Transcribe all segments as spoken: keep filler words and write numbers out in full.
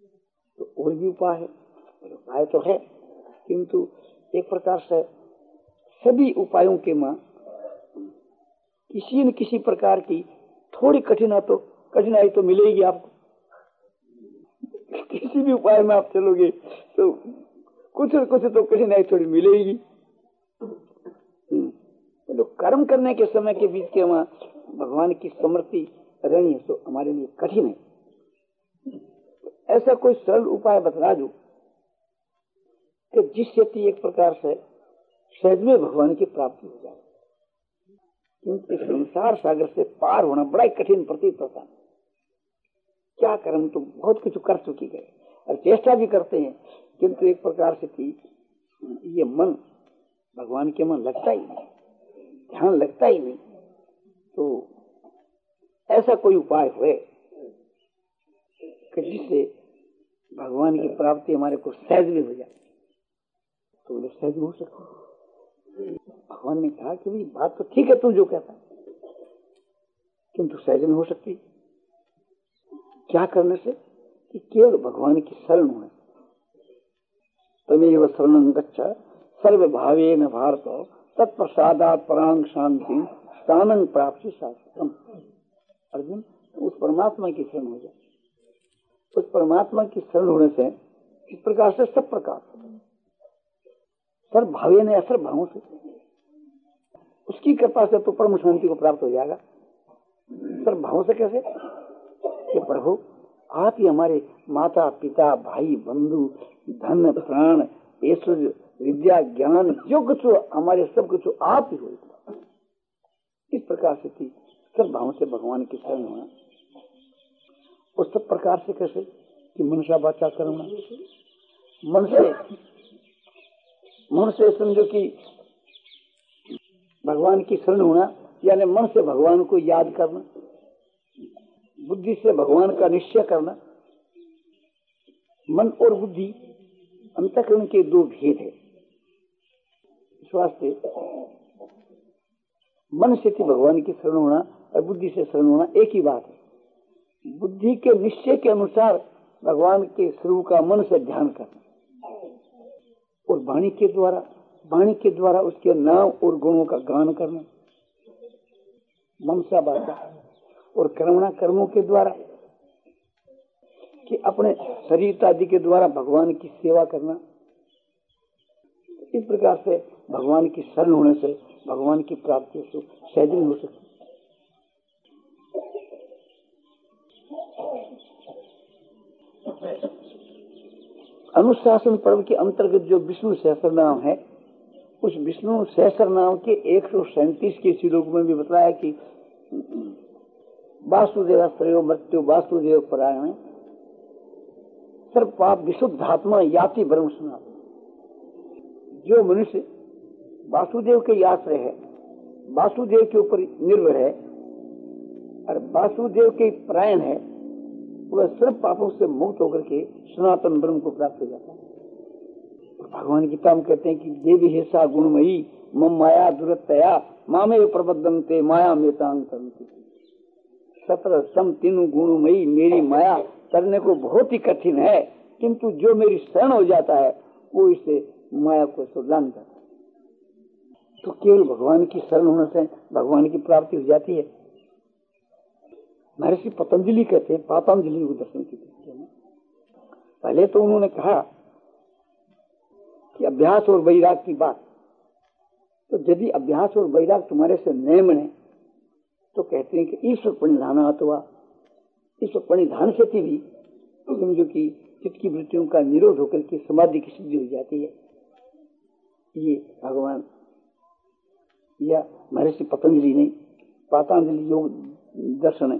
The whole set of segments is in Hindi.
तो और भी उपाय है, उपाय तो है, किंतु एक प्रकार से सभी उपायों के मां किसी न किसी प्रकार की थोड़ी कठिनाई तो कठिनाई तो मिलेगी आपको। किसी भी उपाय में आप चलोगे तो कुछ न कुछ तो कठिनाई थोड़ी मिलेगी। तो कर्म करने के समय के बीच के वहां भगवान की स्मृति रहनी है तो हमारे लिए कठिन है। ऐसा कोई सरल उपाय बतला दो कि जिससे एक प्रकार से सहज में भगवान की प्राप्ति हो जाए, क्योंकि संसार सागर से पार होना बड़ा ही कठिन प्रतीत होता है। क्या कर्म तो बहुत कुछ कर चुकी गए और चेष्टा भी करते हैं, किंतु एक प्रकार से थी ये मन भगवान के मन लगता ही नहीं, ध्यान लगता ही नहीं। तो ऐसा कोई उपाय हुए कि जिससे भगवान की प्राप्ति हमारे को सहज में हो जाए, तो बोले सहज हो सकती। भगवान ने कहा कि भाई बात तो ठीक है तू जो कहता है, किंतु सहज में हो सकती। क्या करने से? कि केवल भगवान की शरण होने। तमेव शरणं गच्छ सर्व भावेन भारत तत्प्रसादात् परां शांति स्थानं प्राप्ति शाश्वतम्। अर्जुन, उस परमात्मा की शरण हो जाए। उस परमात्मा की शरण होने से इस प्रकार से सब प्रकार सर्व भावेन असर भावों से उसकी कृपा से तो परम शांति को प्राप्त हो जाएगा। सर्व भावों से कैसे? कि प्रभु आप ही हमारे माता पिता भाई बंधु धन प्राण ऐश्वर्य विद्या ज्ञान जो कुछ हमारे सब कुछ आप ही हो। इस प्रकार से थी सब भावों से भगवान की शरण होना। और सब प्रकार से कैसे? कि मनुष्य बाचा करना, मन से मन से समझो कि भगवान की शरण होना, यानी मन से भगवान को याद करना, बुद्धि से भगवान का निश्चय करना। मन और बुद्धि अंतःकरण के दो भेद है। इस वास्ते मन से थी भगवान की शरण होना और बुद्धि से शरण होना एक ही बात है। बुद्धि के निश्चय के अनुसार भगवान के स्वरूप का मन से ध्यान करना और वाणी के द्वारा वाणी के द्वारा उसके नाम और गुणों का गान करना, मनसा बाचा। और कर्मणा कर्मों के द्वारा कि अपने शरीर आदि के द्वारा भगवान की सेवा करना। इस प्रकार से भगवान की शरण होने से भगवान की प्राप्ति से सहज हो सकती। अनुशासन पर्व के अंतर्गत जो विष्णु सहस्त्र नाम है, उस विष्णु सहस्त्र नाम के एक सौ सैंतीस के श्लोक में भी बताया कि वासुदेव श्रेयो मृत्यु वासुदेव परायण सर्व पाप विशुद्धात्मा याति ब्रह्म सनातन। जो मनुष्य वासुदेव के आश्रय है, वासुदेव के ऊपर निर्भर है और वासुदेव के परायण है, वह सर्व पापों से मुक्त होकर के सनातन ब्रह्म को प्राप्त हो जाता है। भगवान गीता में कहते हैं कि देवी हेसा गुणमयी मम माया दुरतया मामे प्रबद्धन्ते माया मेतांग करन्ति। सत्र सम तीनों गुणमयी मेरी माया करने को बहुत ही कठिन है, किंतु जो मेरी शरण हो जाता है वो इसे माया को सुधान करता है। तो केवल भगवान की शरण होने से भगवान की प्राप्ति हो जाती है। महर्षि पतंजलि कहते हैं, पातंजलि को दर्शन की दृष्टि में पहले तो उन्होंने कहा कि अभ्यास और वैराग की बात, तो यदि अभ्यास और वैराग तुम्हारे से न बने तो कहते हैं कि ईश्वर परिधान अथवा ईश्वर परिधान से भी समझो कि चित्त की वृत्तियों का निरोध होकर के समाधि की सिद्धि हो जाती है। ये भगवान या महर्षि पतंजलि ने पातंजलि योग दर्शन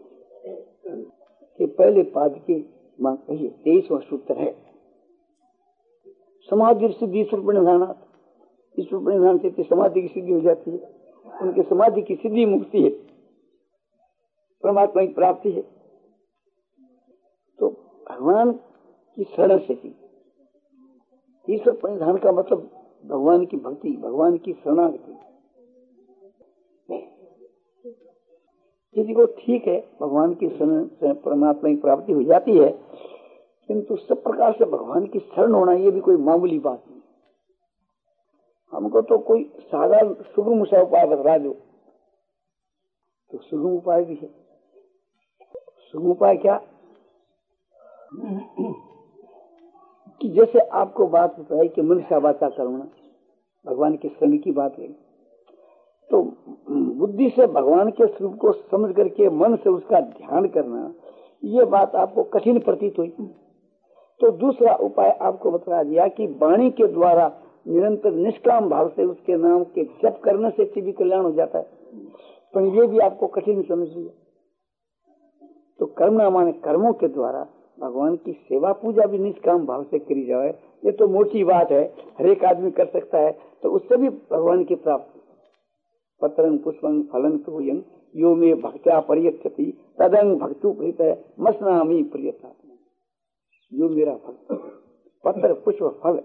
के पहले पाद के मांग कहिए तेईसवां सूत्र है। समाधि सिद्धि ईश्वर परिधान, ईश्वर परिधान से समाधि की सिद्धि हो जाती है। उनके समाधि की सिद्धि मुक्ति है, परमात्मा की प्राप्ति है। तो भगवान की शरण से थी ईश्वर परिधान का मतलब भगवान की भक्ति, भगवान की शरणागति। यदि वो ठीक है, भगवान की शरण से परमात्मा की प्राप्ति हो जाती है, किंतु सब प्रकार से भगवान की शरण होना ये भी कोई मामूली बात नहीं। हमको तो कोई सादा सुगम सा उपाय बता दो, तो सुगम उपाय भी है। सुगम उपाय क्या कि जैसे आपको बात बताई कि मनुष्य वाचा करुणा, भगवान के शरण की बात है, तो बुद्धि से भगवान के स्वरूप को समझ करके मन से उसका ध्यान करना, ये बात आपको कठिन प्रतीत हुई। तो दूसरा उपाय आपको बता दिया कि वाणी के द्वारा निरंतर निष्काम भाव से उसके नाम के जप करने से भी कल्याण हो जाता है, पर ये भी आपको कठिन समझ लिया। तो कर्मणा माने कर्मों के द्वारा भगवान की सेवा पूजा भी निष्काम भाव से करी जाए, ये तो मोटी बात है, हर एक आदमी कर सकता है, तो उससे भी भगवान की प्राप्ति। पत्रं पुष्पं फलं तोयं यो मे भक्त्या परियच्छति तदंग भक्तु प्रीत मस्नामि प्रियता। जो मेरा भक्त पत्र पुष्प फल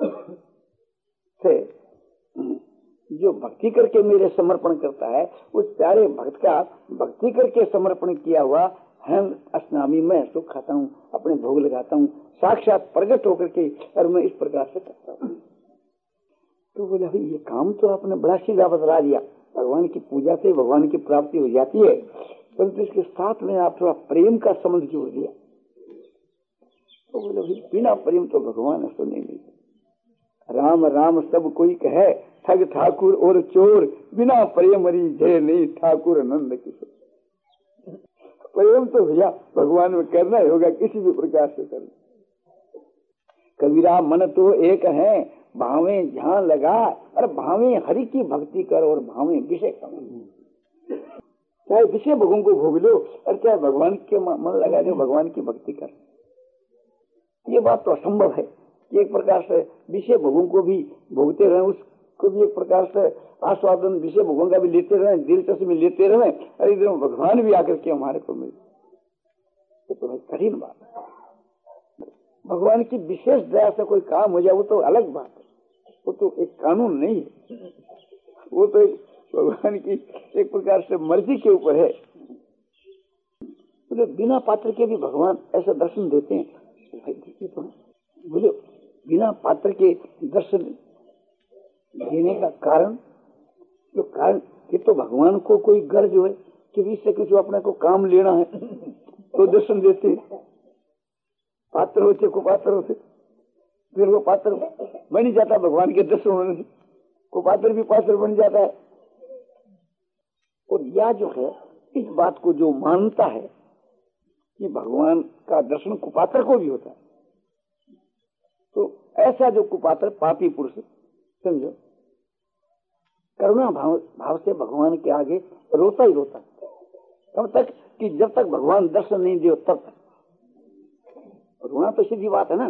से जो भक्ति करके मेरे समर्पण करता है, उस प्यारे भक्त का भक्ति करके समर्पण किया हुआ हम अस्नामी, मैं सुख खाता हूँ, अपने भोग लगाता हूँ, साक्षात प्रकट होकर के, और मैं इस प्रकार से करता हूँ। तो बोले भाई ये काम तो आपने बड़ा सीधा बतला दिया, भगवान की पूजा से भगवान की प्राप्ति हो जाती है, परंतु इसके साथ में आप थोड़ा प्रेम का संबंध जोड़ दिया। तो बोले भाई बिना प्रेम तो भगवान ऐसा नहीं मिलता। राम राम सब कोई कहे, ठग ठाकुर और चोर, बिना प्रेम हरी जय नहीं ठाकुर नंद किशोर। प्रेम तो भैया भगवान में करना ही होगा, किसी भी प्रकार से करना। कबीरा मन तो एक है, भावे ध्यान लगा, और भावे हरि की भक्ति कर, और भावे विषय कमा। चाहे विषय भोगों को भोग लो, और चाहे भगवान के मन लगा दो, भगवान की भक्ति कर। ये बात तो असंभव है कि एक प्रकार से विषय भोगों को भी भोगते रहे, उसको भी एक प्रकार से आस्वादन विषय भोगों का भी लेते रहे, दिलचस्पी में लेते रहे, और इधर भगवान भी आकर के हमारे को मिले। ये तो कठिन बात है। भगवान की विशेष दया से कोई काम हो जाए वो तो अलग बात है, वो तो एक कानून नहीं है, वो तो एक भगवान की एक प्रकार से मर्जी के ऊपर है। बोले बिना पात्र के भी भगवान ऐसा दर्शन देते हैं। तो बोले बिना पात्र के दर्शन देने का कारण, जो कारण ये तो भगवान को कोई गर्ज हो कि इससे कुछ अपने को काम लेना है तो दर्शन देते। पात्र होते को पात्र होते, फिर वो पात्र बन जाता भगवान के दर्शन होने से, को पात्र भी पात्र बन जाता है। और यह जो है इस बात को जो मानता है कि भगवान का दर्शन कुपात्र को भी होता है, तो ऐसा जो कुपात्र पापी पुरुष समझो करुणा भाव भाव से भगवान के आगे रोता ही रोता है, तब तक कि जब तक भगवान दर्शन नहीं दे तब तक। रोना तो सीधी बात है ना।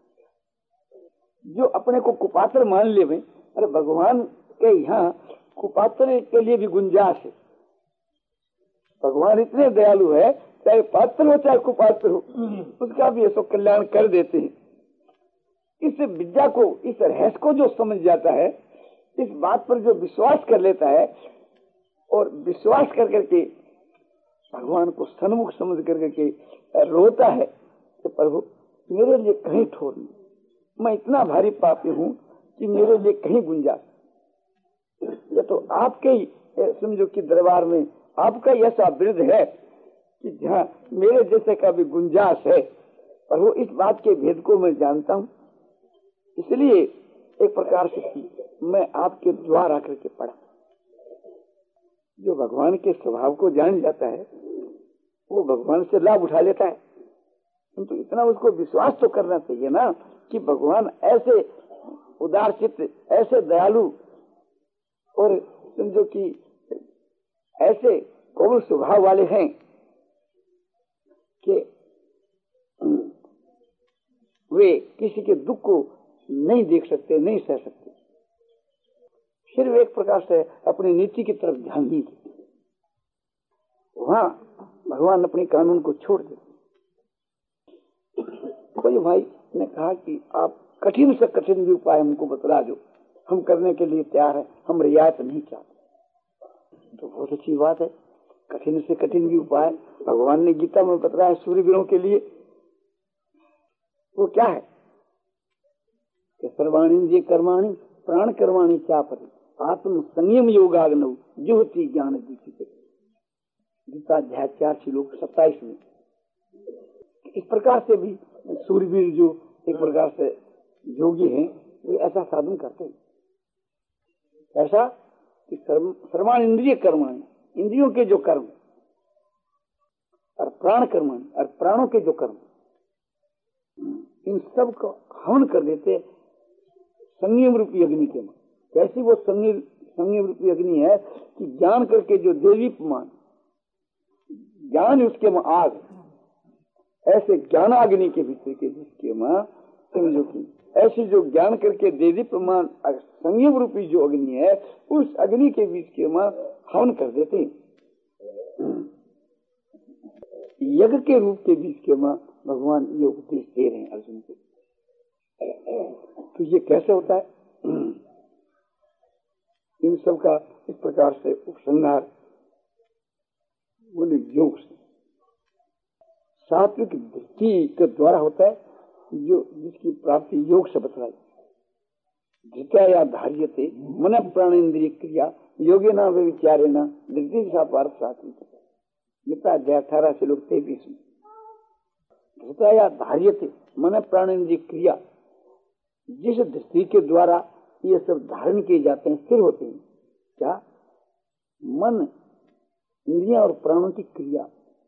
जो अपने को कुपात्र मान ले भाई, अरे भगवान के यहाँ कुपात्र के लिए भी गुंजाइश है। भगवान इतने दयालु है, चाहे पात्र हो चाहे कुपात्र हो, उसका भी ऐसा कल्याण कर देते हैं। इस विद्या को, इस रहस्य को जो समझ जाता है, इस बात पर जो विश्वास कर लेता है, और विश्वास कर करके भगवान को सन्मुख समझ कर करके रोता है कि प्रभु मेरे लिए कहीं ठोर नहीं, मैं इतना भारी पापी हूँ कि मेरे लिए कहीं गुंजाइश। ये तो आपके ही समझो कि दरबार में आपका ही ऐसा वृद्ध है कि जहाँ मेरे जैसे का भी गुंजाइश है, और वो इस बात के भेद को मैं जानता हूँ। इसलिए एक प्रकार से मैं आपके द्वार आकर के पढ़ा। जो भगवान के स्वभाव को जान जाता है वो भगवान से लाभ उठा लेता है, किंतु इतना उसको विश्वास तो करना चाहिए ना कि भगवान ऐसे उदार चित्त, ऐसे दयालु, और समझो कि ऐसे कोमल स्वभाव वाले हैं कि वे किसी के दुख को नहीं देख सकते, नहीं सह सकते। सिर्फ एक प्रकार से अपनी नीति की तरफ ध्यान नहीं देते, वहां भगवान अपने कानून को छोड़ देते। कोई भाई ने कहा कि आप कठिन से कठिन भी उपाय हमको बतला दो, हम करने के लिए तैयार है, हम रियायत नहीं चाहते। तो बहुत अच्छी बात है, कठिन से कठिन भी उपाय भगवान ने गीता में बतलाया सूर्यवीरों के लिए। वो क्या है कि सर्वाणी इंद्रिय कर्माणी प्राण कर्माणी चापरि आत्म संयम योगाग्नौ जुहति ज्ञान दीक्षित। गीता अध्याय चार श्लोक सत्ताईस में इस प्रकार से भी सूरवीर जो एक प्रकार से योगी हैं वे ऐसा साधन करते हैं। ऐसा कि सर्वाणी इंद्रिय कर्माणी, इंद्रियों के जो कर्म, और प्राण कर्माणी, और प्राणों के जो कर्म, इन सब को हवन कर देते संयम रूपी अग्नि के में। कैसी वो संयम संयम रूपी अग्नि है कि ज्ञान करके जो देदीप्यमान, ज्ञान उसके में आग, ऐसे ज्ञानाग्नि के भीतर के जिसके में समझो कि ऐसी जो ज्ञान करके देदीप्यमान संयम रूपी जो अग्नि है, उस अग्नि के बीच के में हवन कर देते हैं। यज्ञ के रूप के बीच के में भगवान ये उपदेश दे रहे हैं अर्जुन को। तो ये कैसे होता है? इन सब का इस प्रकार से उपसंहार बोले योग से, सात्विक दृष्टि के द्वारा होता है, जो जिसकी प्राप्ति योग से बतलाई। धृत्या या धार्यते मन प्राणेन्द्रिय क्रिया योगे न विचारे न धृति पार्थ सात्विक। गीता अध्याय अठारह से लोग तैतीस में धृत्या या धार्यते मन प्राणेन्द्रिय क्रिया, जिस दृष्टि के द्वारा ये सब धारण किए जाते हैं, स्थिर होते हैं। क्या? मन, इंद्रियां और प्राणों की क्रिया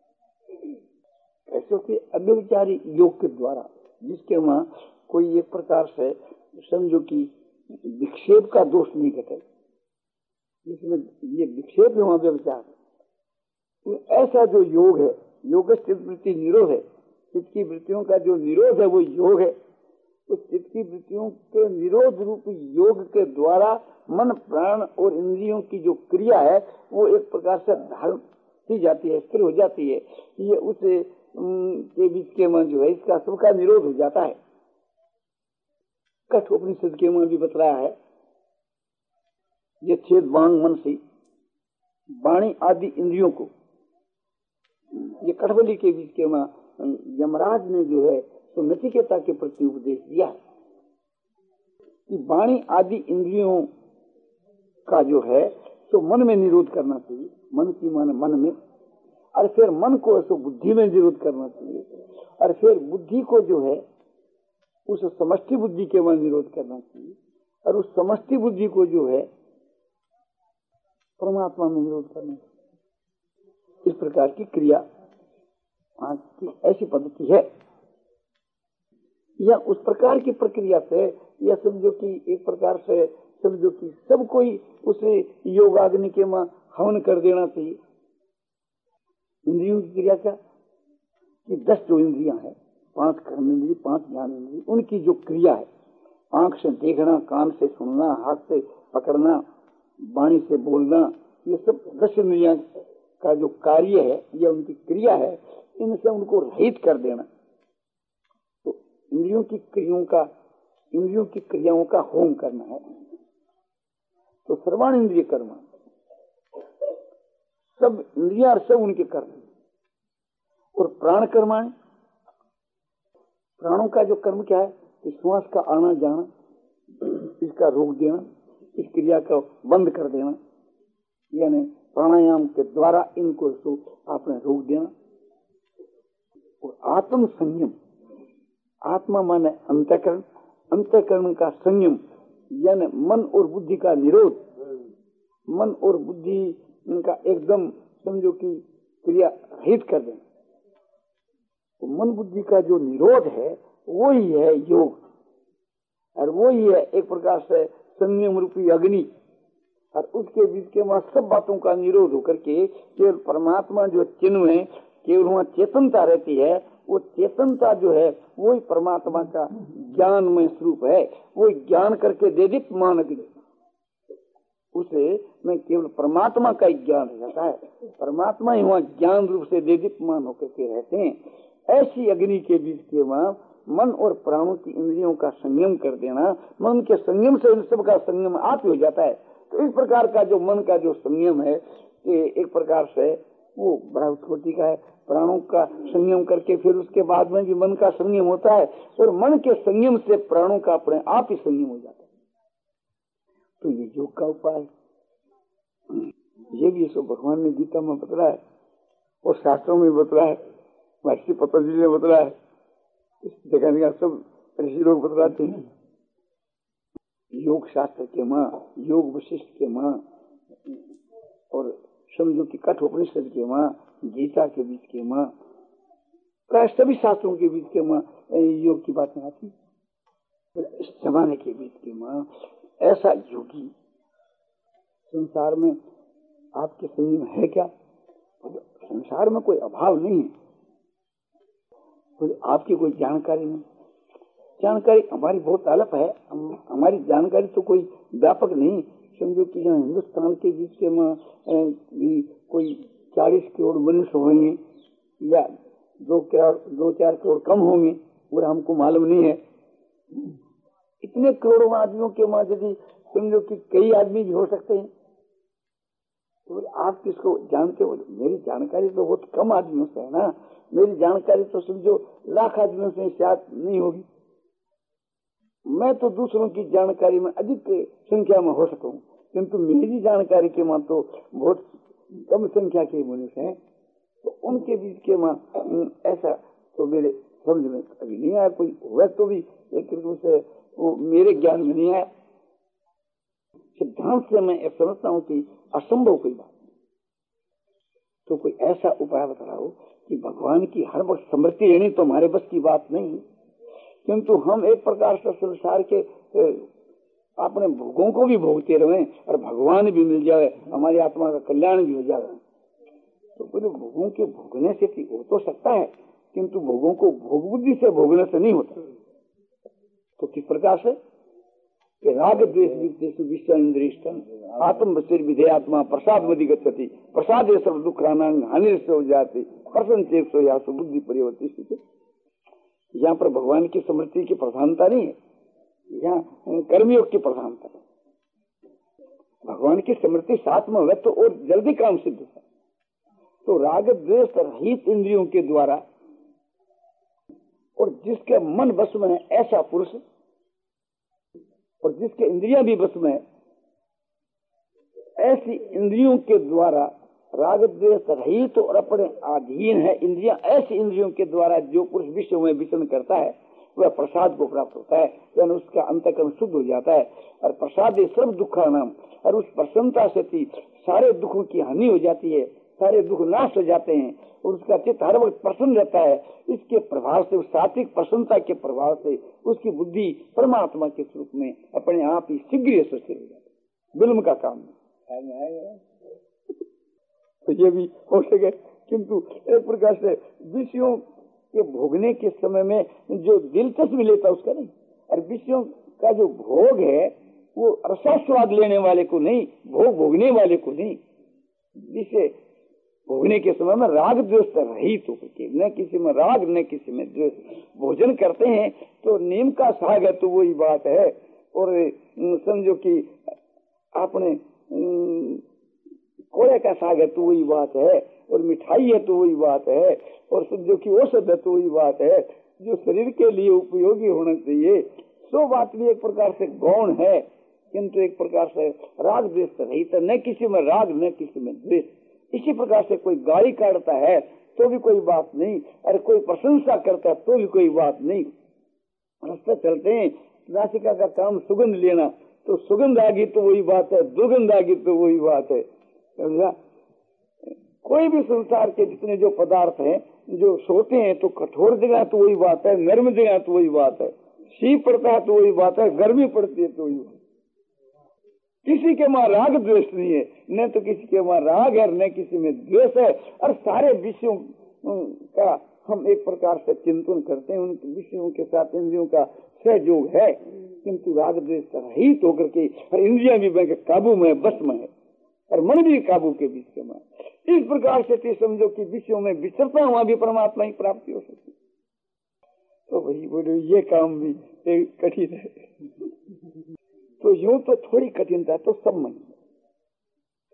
ऐसे होती है अव्यभिचारी योग के द्वारा, जिसके वहां कोई एक प्रकार से समझो कि विक्षेप का दोष नहीं घटे, जिसमें ये विक्षेप है वहां व्यभिचार। तो ऐसा जो योग है, योग चित्त वृत्ति निरोध है, चित्त की वृत्तियों का जो निरोध है वो योग है। तो चित्त की वृत्तियों के निरोध रूप योग के द्वारा मन प्राण और इंद्रियों की जो क्रिया है वो एक प्रकार से धारण की जाती है, स्थिर हो जाती है। ये उस के बीच के मन जो है इसका सबका निरोध हो जाता है। कठोपनिषद के मन भी बतलाया है, ये छेद वांग मन से वाणी आदि इंद्रियों को, ये कठबली के बीच के मन यमराज ने जो है तो नचिकेता के प्रति उपदेश दिया है कि वाणी आदि इंद्रियों का जो है तो मन में निरोध करना चाहिए, मन की मन मन में, और फिर मन को तो बुद्धि में निरोध करना चाहिए, और फिर बुद्धि को जो है उस समष्टि बुद्धि के मन निरोध करना चाहिए, और उस समष्टि बुद्धि को जो है परमात्मा में निरोध करना चाहिए। इस प्रकार की क्रिया आज की ऐसी पद्धति है, या उस प्रकार की प्रक्रिया से, या समझो कि एक प्रकार से समझो कि सब कोई उसे योगाग्नि के में हवन कर देना चाहिए। इंद्रियों की क्रिया क्या कि दस जो इंद्रियां हैं, पांच कर्म इंद्रिय, पांच ज्ञान इंद्रिय, उनकी जो क्रिया है, आंख से देखना, कान से सुनना, हाथ से पकड़ना, वाणी से बोलना, ये सब दस इंद्रियां का जो कार्य है या उनकी क्रिया है, इनसे उनको रहित कर देना। तो इंद्रियों की क्रियाओं का इंद्रियों की क्रियाओं का होम करना है। तो सर्वाण इंद्रिय कर्म, सब इंद्रिया और सब उनके कर्म, और प्राण कर्माण, प्राणों का जो कर्म क्या है कि श्वास का आना जाना, इसका रोक देना, इस क्रिया को बंद कर देना, यानी प्राणायाम के द्वारा इनको तो आपने रोक देना। और आत्म संयम, आत्मा माने अंतःकरण, अंतःकरण का संयम यानी मन और बुद्धि का निरोध, मन और बुद्धि इनका एकदम समझो कि क्रिया रहित कर दें। तो मन बुद्धि का जो निरोध है वो ही है योग, और वो ही है एक प्रकार से संयम रूपी अग्नि, और उसके बीच के वहां सब बातों का निरोध होकर के केवल परमात्मा जो चिन्ह है, केवल वहां चेतनता रहती है। वो चेतनता जो है वो ही परमात्मा का ज्ञान में स्वरूप है, वो ज्ञान करके दे दी मानक, उसे में केवल परमात्मा का ही ज्ञान रहता है। परमात्मा ही वहाँ ज्ञान रूप से दे दीप्यमान होकर के रहते हैं। ऐसी अग्नि के बीच के वहाँ मन और प्राणों की इंद्रियों का संयम कर देना, मन के संयम से इन सब का संयम आप हो जाता है। तो इस प्रकार का जो मन का जो संयम है, ये एक प्रकार से वो बड़ा छोटी का है। प्राणों का संयम करके फिर उसके बाद में भी मन का संयम होता है, और मन के संयम से प्राणों का अपने आप ही संयम हो जाता है। तो ये योग का उपाय है। ये भी इसको भगवान ने गीता में बतलाया है और शास्त्रों में बतलाया है, महर्षि पतंजलि ने बतलाया है, इस जगह जगह सब ऋषि लोग बतलाते हैं। योग शास्त्र के माँ, योग वशिष्ठ के माँ, और समझो कि कठोपनिषद के माँ, गीता के बीच के माँ, प्राय सभी शास्त्रों के बीच के माँ योग की बातें आती। इस जमाने के बीच के माँ ऐसा योगी संसार में आपके संयम है क्या? संसार में कोई अभाव नहीं है, तो आपकी कोई जानकारी नहीं। जानकारी हमारी बहुत अलग है, हम, हमारी जानकारी तो कोई व्यापक नहीं। समझो कि यहाँ हिंदुस्तान के बीच के में भी कोई चालीस करोड़ मनुष्य होंगे या दो करोड़ दो चार करोड़ कम होंगे, और हमको मालूम नहीं है। इतने करोड़ों आदमियों के माँ यदि समझो कि कई आदमी भी हो सकते हैं, तो आप किसको जानते हो? मेरी जानकारी तो बहुत कम आदमियों से है ना। मेरी जानकारी तो समझो लाख आदमियों से शायद नहीं होगी। मैं तो दूसरों की जानकारी में अधिक संख्या में हो सकूं, किंतु मेरी जानकारी के मां तो बहुत कम संख्या के मनुष्य हैं। तो उनके बीच के मां ऐसा तो मेरे समझ में कभी नहीं आया। कोई हुआ तो भी एक से वो मेरे ज्ञान में नहीं आया। सिद्धांत से मैं समझता हूँ कि असंभव कोई बात नहीं। तो कोई ऐसा उपाय बताओ कि भगवान की हर वक्त स्मृति लेनी तो हमारे बस की बात नहीं, किंतु हम एक प्रकार से संसार के अपने भोगों को भी भोगते रहे और भगवान भी मिल जाए, हमारी आत्मा का कल्याण भी हो जाए। तो बोले भोगों के भोगने से हो तो सकता है, किंतु भोगों को भोग बुद्धि से भोगने से नहीं होता। तो किस प्रकार से? राग द्वेष विश्व इंद्रिष्टन आत्म बसिर विधेयात्मा प्रसाद मदि गच्छति प्रसाद ये सब दुख हानि से हो जाती प्रसन्न चेत सो या बुद्धि परिवर्तित। यहाँ पर भगवान की स्मृति की प्रधानता नहीं है, यहाँ कर्मयोग की प्रधानता है। भगवान की स्मृति साथ में हो तो और जल्दी काम सिद्ध होता है। तो राग द्वेष रहित इंद्रियों के द्वारा और जिसके मन बस में है ऐसा पुरुष, और जिसके इंद्रियां भी बस में है ऐसी इंद्रियों के द्वारा राग द्वेष रहित और अपने अधीन है इंद्रियां, ऐसी इंद्रियों के द्वारा जो पुरुष विश्व में विचरण करता है वह प्रसाद को प्राप्त होता है, यानी उसका अंतःकरण शुद्ध हो जाता है। और प्रसाद सर्व दुखा नाम, और उस प्रसन्नता से सारे दुखों की हानि हो जाती है, सारे दुख नाश हो जाते हैं और उसका चित्त हर वक्त प्रसन्न रहता है। इसके प्रभाव से, सात्विक प्रसन्नता के प्रभाव से उसकी बुद्धि परमात्मा के स्वरूप में अपने आप ही शीघ्र स्थिर हो जाती है। विलम्ब का काम नहीं। तो ये भी हो सके, किंतु एक प्रकार से विषयों के भोगने के समय में जो दिलचस्पी लेता उसका नहीं, और विषयों का जो भोग है वो रसास्वाद लेने वाले को नहीं, भोग भोगने वाले को नहीं। जिसे भोगने के समय में राग द्वेष रहित होकर के, न किसी में राग न किसी में द्वेष भोजन करते हैं। तो नीम का साग है तो वही बात है, और समझो कि आपने कोड़े का साग है तो वही बात है, और मिठाई है तो वही बात है, और समझो कि औषध है तो वही बात है। जो शरीर के लिए उपयोगी होना चाहिए सो बात भी एक प्रकार से गौण है, किंतु एक प्रकार से राग द्वेष रहित, न किसी में राग न किसी में द्वेष। इसी प्रकार से कोई गाली काटता है तो भी कोई बात नहीं, और कोई प्रशंसा करता है तो भी कोई बात नहीं। रास्ते चलते हैं, नासिका का काम सुगंध लेना, तो सुगंध आ गई तो वही बात है, दुर्गंध आ गई तो वही बात है। समझा? कोई भी संसार के जितने जो पदार्थ हैं, जो सोते हैं तो कठोर जगह तो वही बात है, नर्म जगह तो वही बात है, शीत पड़ता है तो वही बात है, गर्मी पड़ती है तो वही बात है। किसी के मां राग द्वेष नहीं है, न तो किसी के मां राग है न किसी में द्वेष है। और सारे विषयों का हम एक प्रकार से चिंतन करते हैं, उन विषयों के साथ इंद्रियों का सहयोग है, किंतु राग द्वेष रहित होकर के इंद्रियां भी बैंक काबू में बस में है और मन भी काबू के बीच में। इस प्रकार से समझो कि विषयों में विचरता वहां भी परमात्मा की प्राप्ति हो सकती। तो वही बोले ये काम भी कठिन है। तो यूं तो थोड़ी कठिनता तो सब में,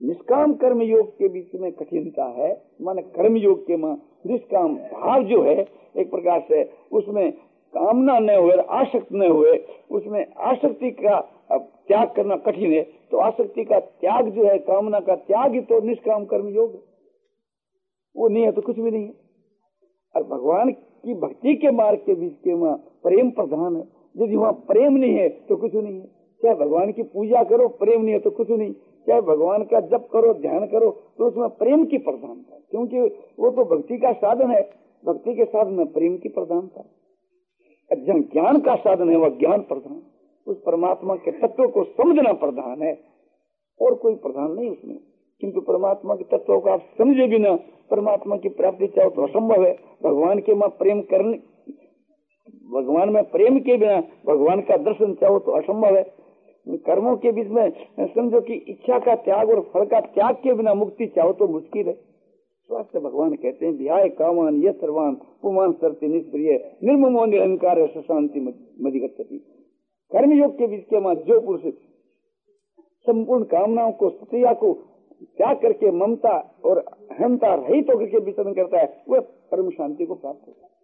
निष्काम कर्म योग के बीच में कठिनता है, माने कर्म योग के मां निष्काम भाव जो है एक प्रकार से उसमें कामना न हुए, आसक्त न हुए, उसमें आसक्ति का त्याग करना कठिन है। तो आसक्ति का त्याग जो है, कामना का त्याग ही तो निष्काम कर्म योग है। वो नहीं है तो कुछ भी नहीं है। और भगवान की भक्ति के मार्ग के बीच के वहाँ प्रेम प्रधान है। यदि वहाँ प्रेम नहीं है तो कुछ नहीं है। चाहे भगवान की पूजा करो, प्रेम नहीं है तो कुछ नहीं। चाहे भगवान का जप करो, ध्यान करो, तो उसमें प्रेम की प्रधानता, क्योंकि वो तो भक्ति का साधन है। भक्ति के साधन में प्रेम की प्रधानता। जन ज्ञान का साधन है वह ज्ञान प्रधान, उस परमात्मा के तत्व को समझना प्रधान है, और कोई प्रधान नहीं उसमें। किंतु परमात्मा के तत्व को आप समझे बिना परमात्मा की प्राप्ति चाहो तो असंभव है। भगवान के मां प्रेम करने, भगवान में प्रेम के बिना भगवान का दर्शन चाहो तो असंभव है। कर्मों के बीच में समझो कि इच्छा का त्याग और फल का त्याग के बिना मुक्ति चाहो तो मुश्किल है। स्वास्थ्य भगवान कहते हैं ध्याय कामान ये सर्वान पुमान सरते निष्प्रिय निर्ममो निरंकार शांति मधिगच्छति। कर्मयोग के बीच के मां जो पुरुष संपूर्ण कामनाओं को, सत्या को त्याग करके ममता और अहंता रहित होकर के विचरण करता है, वह परम शांति को प्राप्त होता है।